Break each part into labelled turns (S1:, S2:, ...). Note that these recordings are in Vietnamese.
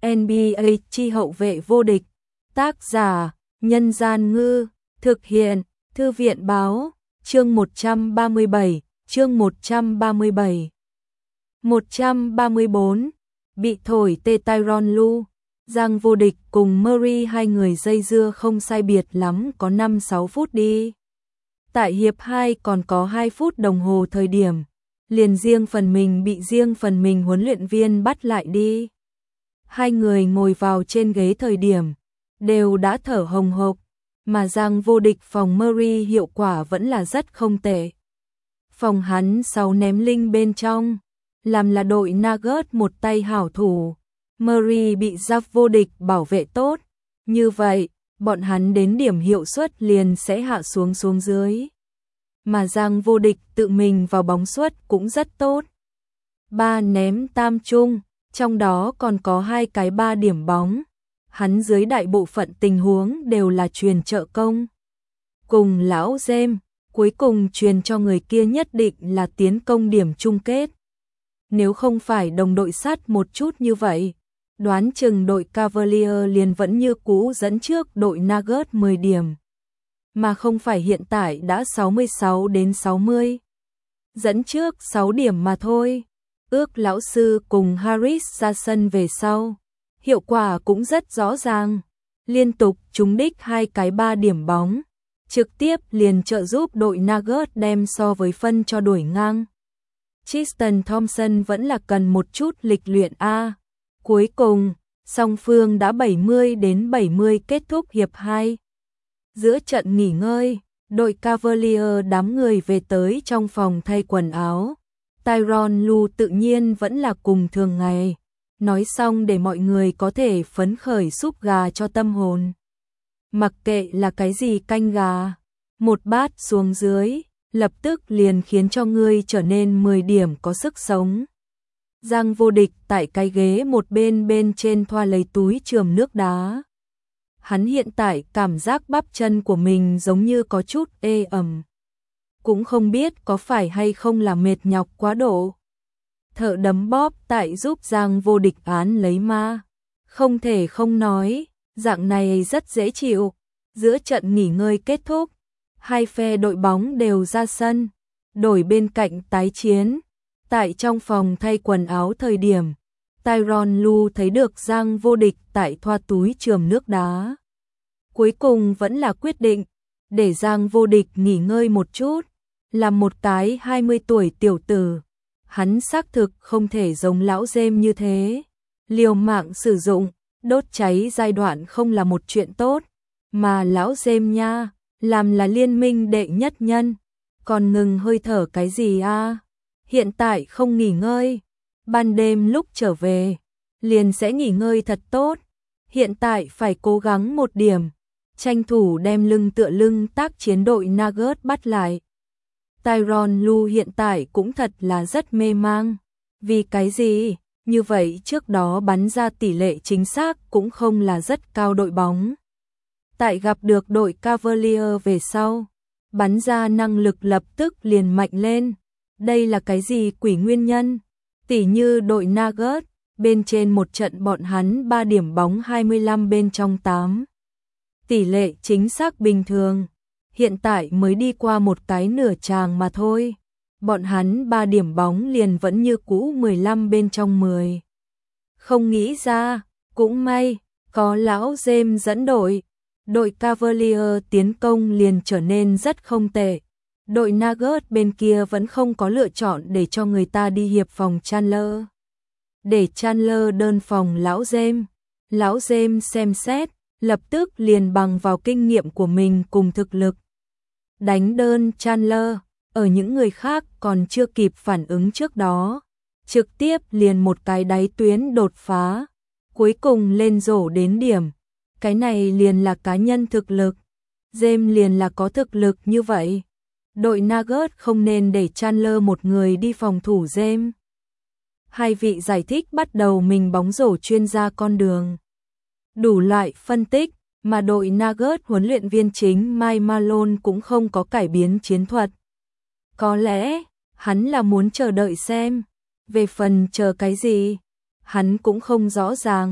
S1: NBA chi hậu vệ vô địch. Tác giả: Nhân Gian Ngư. Thực hiện: Thư viện Báo. Chương 137. Chương 137. 134. Bị thổi tê Tyronn Lue. Giang vô địch cùng Murray hai người dây dưa không sai biệt lắm có 5-6 phút đi. Tại hiệp 2 còn có 2 phút đồng hồ thời điểm, liền riêng phần mình huấn luyện viên bắt lại đi. Hai người ngồi vào trên ghế thời điểm, đều đã thở hồng hộc, mà Giang vô địch phòng Murray hiệu quả vẫn là rất không tệ. Phòng hắn 6 ném linh bên trong, làm là đội Nuggets một tay hảo thủ. Murray bị Giang vô địch bảo vệ tốt, như vậy, bọn hắn đến điểm hiệu suất liền sẽ hạ xuống dưới. Mà Giang vô địch tự mình vào bóng suất cũng rất tốt. 3 ném tam trung, trong đó còn có 2 cái 3 điểm bóng. Hắn dưới đại bộ phận tình huống đều là truyền trợ công. Cùng lão James, cuối cùng truyền cho người kia nhất định là tiến công điểm chung kết. Nếu không phải đồng đội sát một chút như vậy, đoán chừng đội Cavalier liền vẫn như cũ dẫn trước đội Nuggets 10 điểm. Mà không phải hiện tại đã 66-60. Dẫn trước 6 điểm mà thôi. Ước lão sư cùng Harris ra sân về sau. Hiệu quả cũng rất rõ ràng. Liên tục trúng đích 2 cái 3 điểm bóng. Trực tiếp liền trợ giúp đội Nuggets đem so với phân cho đuổi ngang. Tristan Thompson vẫn là cần một chút lịch luyện a. Cuối cùng, song phương đã 70-70 kết thúc hiệp 2. Giữa trận nghỉ ngơi, đội Cavalier đám người về tới trong phòng thay quần áo. Tyronn Lue tự nhiên vẫn là cùng thường ngày. Nói xong để mọi người có thể phấn khởi súp gà cho tâm hồn. Mặc kệ là cái gì canh gà, một bát xuống dưới, lập tức liền khiến cho ngươi trở nên 10 điểm có sức sống. Giang vô địch tại cái ghế một bên trên thoa lấy túi chườm nước đá. Hắn hiện tại cảm giác bắp chân của mình giống như có chút ê ẩm. Cũng không biết có phải hay không là mệt nhọc quá độ. Thợ đấm bóp tại giúp Giang vô địch án lấy ma. Không thể không nói, dạng này rất dễ chịu. Giữa trận nghỉ ngơi kết thúc, hai phe đội bóng đều ra sân, đổi bên cạnh tái chiến. Tại trong phòng thay quần áo thời điểm, Tyronn Lue thấy được Giang vô địch tại thoa túi chườm nước đá. Cuối cùng vẫn là quyết định, để Giang vô địch nghỉ ngơi một chút, làm một cái 20 tuổi tiểu tử. Hắn xác thực không thể giống lão James như thế. Liều mạng sử dụng, đốt cháy giai đoạn không là một chuyện tốt, mà lão James nha, làm là liên minh đệ nhất nhân. Còn ngừng hơi thở cái gì a? Hiện tại không nghỉ ngơi, ban đêm lúc trở về, liền sẽ nghỉ ngơi thật tốt. Hiện tại phải cố gắng một điểm, tranh thủ đem lưng tựa lưng tác chiến đội Nuggets bắt lại. Tyronn Lue hiện tại cũng thật là rất mê mang. Vì cái gì? Như vậy trước đó bắn ra tỷ lệ chính xác cũng không là rất cao đội bóng. Tại gặp được đội Cavalier về sau, bắn ra năng lực lập tức liền mạnh lên. Đây là cái gì quỷ nguyên nhân? Tỉ như đội Nuggets, bên trên một trận bọn hắn 3 điểm bóng 25 bên trong 8. Tỷ lệ chính xác bình thường. Hiện tại mới đi qua một cái nửa tràng mà thôi. Bọn hắn 3 điểm bóng liền vẫn như cũ 15 bên trong 10. Không nghĩ ra, cũng may, có lão James dẫn đội. Đội Cavalier tiến công liền trở nên rất không tệ. Đội Nuggets bên kia vẫn không có lựa chọn để cho người ta đi hiệp phòng Chandler. Để Chandler đơn phòng lão James. Lão James xem xét, lập tức liền bằng vào kinh nghiệm của mình cùng thực lực. Đánh đơn Chandler, ở những người khác còn chưa kịp phản ứng trước đó. Trực tiếp liền một cái đáy tuyến đột phá. Cuối cùng lên rổ đến điểm. Cái này liền là cá nhân thực lực. James liền là có thực lực như vậy. Đội Nuggets không nên để Chandler một người đi phòng thủ James. Hai vị giải thích bắt đầu mình bóng rổ chuyên gia con đường. Đủ loại phân tích, mà đội Nuggets huấn luyện viên chính Mike Malone cũng không có cải biến chiến thuật. Có lẽ, hắn là muốn chờ đợi xem. Về phần chờ cái gì, hắn cũng không rõ ràng.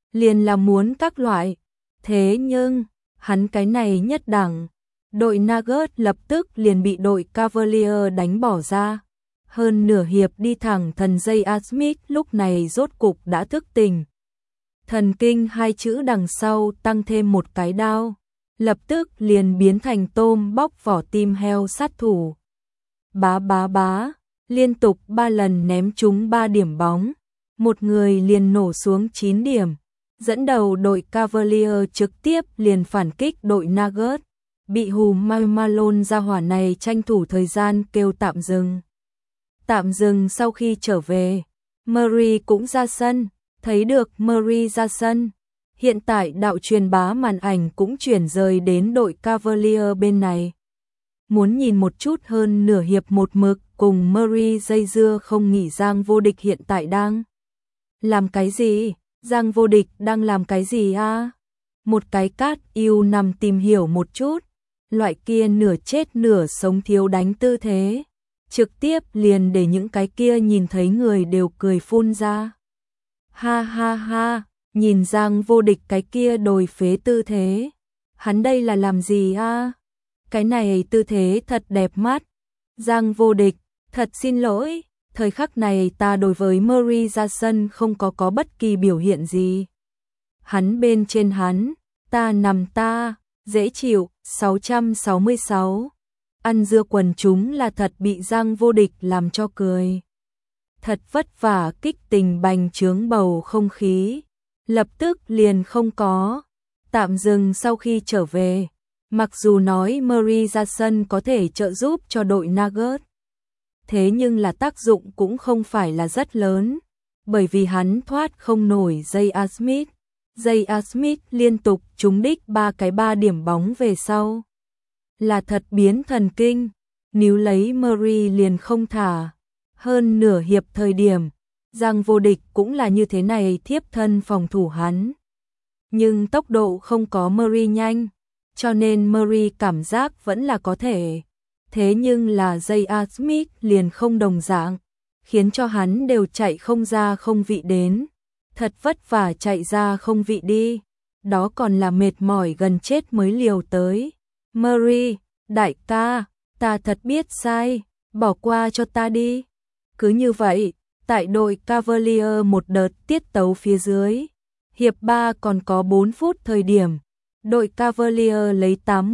S1: liền là muốn các loại. Thế nhưng, hắn cái này nhất đẳng, đội Nuggets lập tức liền bị đội Cavalier đánh bỏ ra. Hơn nửa hiệp đi thẳng thần J.R. Smith lúc này rốt cục đã thức tỉnh. Thần kinh hai chữ đằng sau tăng thêm một cái đao, lập tức liền biến thành tôm bóc vỏ tim heo sát thủ. Bá bá bá, liên tục 3 lần ném trúng 3 điểm bóng, một người liền nổ xuống 9 điểm, dẫn đầu đội Cavalier trực tiếp liền phản kích đội Nuggets. Bị Hugh Malone ra hỏa này tranh thủ thời gian kêu tạm dừng. Tạm dừng sau khi trở về, Murray cũng ra sân, thấy được Murray ra sân. Hiện tại đạo truyền bá màn ảnh cũng chuyển rời đến đội Cavalier bên này. Muốn nhìn một chút hơn nửa hiệp một mực cùng Murray dây dưa không nghỉ Giang Vô Địch hiện tại đang làm cái gì? Giang Vô Địch đang làm cái gì a? Một cái cát yêu nằm tìm hiểu một chút, loại kia nửa chết nửa sống thiếu đánh tư thế, trực tiếp liền để những cái kia nhìn thấy người đều cười phun ra. Ha ha ha, nhìn Giang Vô Địch cái kia đồi phế tư thế, hắn đây là làm gì a? Cái này tư thế thật đẹp mắt. Giang Vô Địch, thật xin lỗi, thời khắc này ta đối với Murray ra sân không có bất kỳ biểu hiện gì. Hắn bên trên hắn, ta nằm ta, dễ chịu, 666. Ăn dưa quần chúng là thật bị Giang Vô Địch làm cho cười. Thật vất vả kích tình bành trướng bầu không khí, lập tức liền không có. Tạm dừng sau khi trở về, mặc dù nói Murray ra sân có thể trợ giúp cho đội Nuggets, thế nhưng là tác dụng cũng không phải là rất lớn, bởi vì hắn thoát không nổi J.R. Smith. J.R. Smith liên tục trúng đích 3 điểm bóng về sau. Là thật biến thần kinh, níu lấy Murray liền không thả. Hơn nửa hiệp thời điểm, Giang Vô Địch cũng là như thế này thiếp thân phòng thủ hắn. Nhưng tốc độ không có Murray nhanh, cho nên Murray cảm giác vẫn là có thể. Thế nhưng là J.R. Smith liền không đồng dạng, khiến cho hắn đều chạy không ra không vị đến. Thật vất vả chạy ra không vị đi, đó còn là mệt mỏi gần chết mới liều tới. Murray, đại ca, ta thật biết sai, bỏ qua cho ta đi. Cứ như vậy, tại đội Cavalier một đợt tiết tấu phía dưới, hiệp 3 còn có 4 phút thời điểm, đội Cavalier lấy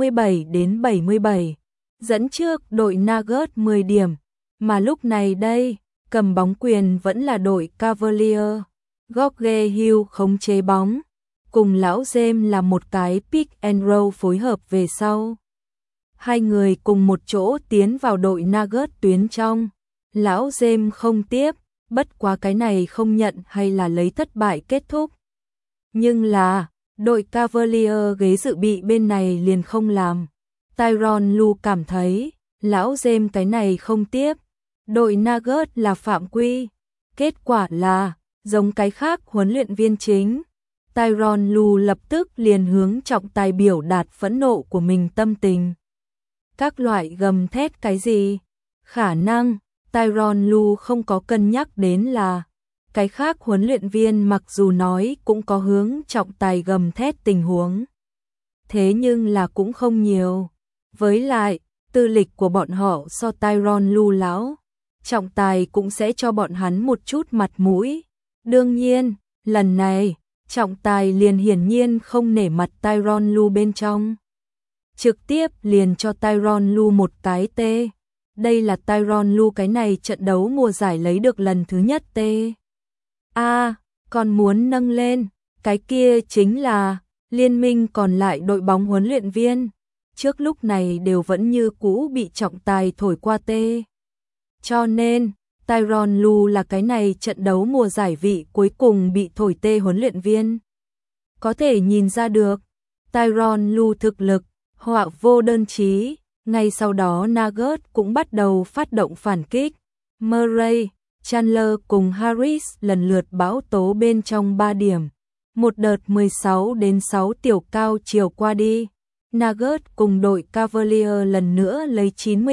S1: 87-77, dẫn trước đội Nuggets 10 điểm, mà lúc này đây, cầm bóng quyền vẫn là đội Cavalier. George Hill khống chế bóng, cùng lão James là một cái pick and roll phối hợp về sau. Hai người cùng một chỗ tiến vào đội Nuggets tuyến trong. Lão James không tiếp, bất quá cái này không nhận hay là lấy thất bại kết thúc. Nhưng là, đội Cavalier ghế dự bị bên này liền không làm. Tyronn Lue cảm thấy, lão James cái này không tiếp. Đội Nuggets là phạm quy. Kết quả là, giống cái khác huấn luyện viên chính. Tyronn Lue lập tức liền hướng trọng tài biểu đạt phẫn nộ của mình tâm tình. Các loại gầm thét cái gì? Khả năng, Tyronn Lue không có cân nhắc đến là cái khác huấn luyện viên mặc dù nói cũng có hướng trọng tài gầm thét tình huống. Thế nhưng là cũng không nhiều. Với lại, tư lịch của bọn họ so Tyronn Lue lão, trọng tài cũng sẽ cho bọn hắn một chút mặt mũi. Đương nhiên, lần này, trọng tài liền hiển nhiên không nể mặt Tyronn Lue bên trong. Trực tiếp liền cho Tyronn Lue một cái tê. Đây là Tyronn Lue cái này trận đấu mùa giải lấy được lần thứ nhất tê. Còn muốn nâng lên, cái kia chính là liên minh còn lại đội bóng huấn luyện viên. Trước lúc này đều vẫn như cũ bị trọng tài thổi qua tê. Cho nên, Tyronn Lue là cái này trận đấu mùa giải vị cuối cùng bị thổi tê huấn luyện viên. Có thể nhìn ra được, Tyronn Lue thực lực, họa vô đơn chí. Ngay sau đó Nuggets cũng bắt đầu phát động phản kích. Murray, Chandler cùng Harris lần lượt bão tố bên trong 3 điểm. Một đợt 16-6 tiểu cao chiều qua đi. Nuggets cùng đội Cavalier lần nữa lấy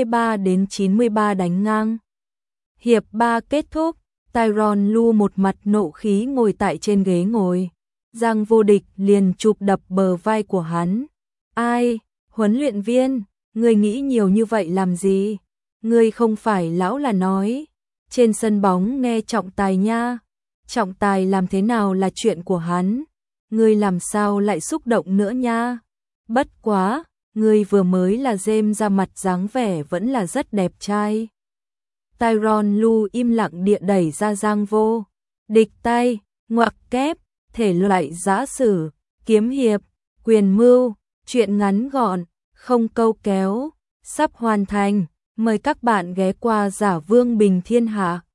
S1: 93-93 đánh ngang. Hiệp 3 kết thúc, Tyronn Lue một mặt nộ khí ngồi tại trên ghế ngồi. Giang Vô Địch liền chụp đập bờ vai của hắn. Ai, huấn luyện viên, ngươi nghĩ nhiều như vậy làm gì? Ngươi không phải lão là nói, trên sân bóng nghe trọng tài nha. Trọng tài làm thế nào là chuyện của hắn, ngươi làm sao lại xúc động nữa nha. Bất quá, ngươi vừa mới là James ra mặt dáng vẻ vẫn là rất đẹp trai. Tyronn Lue im lặng địa đẩy ra Giang Vô Địch tay, ngoặc kép, thể loại giã sử, kiếm hiệp, quyền mưu, truyện ngắn gọn, không câu kéo, sắp hoàn thành. Mời các bạn ghé qua Giả Vương Bình Thiên Hạ.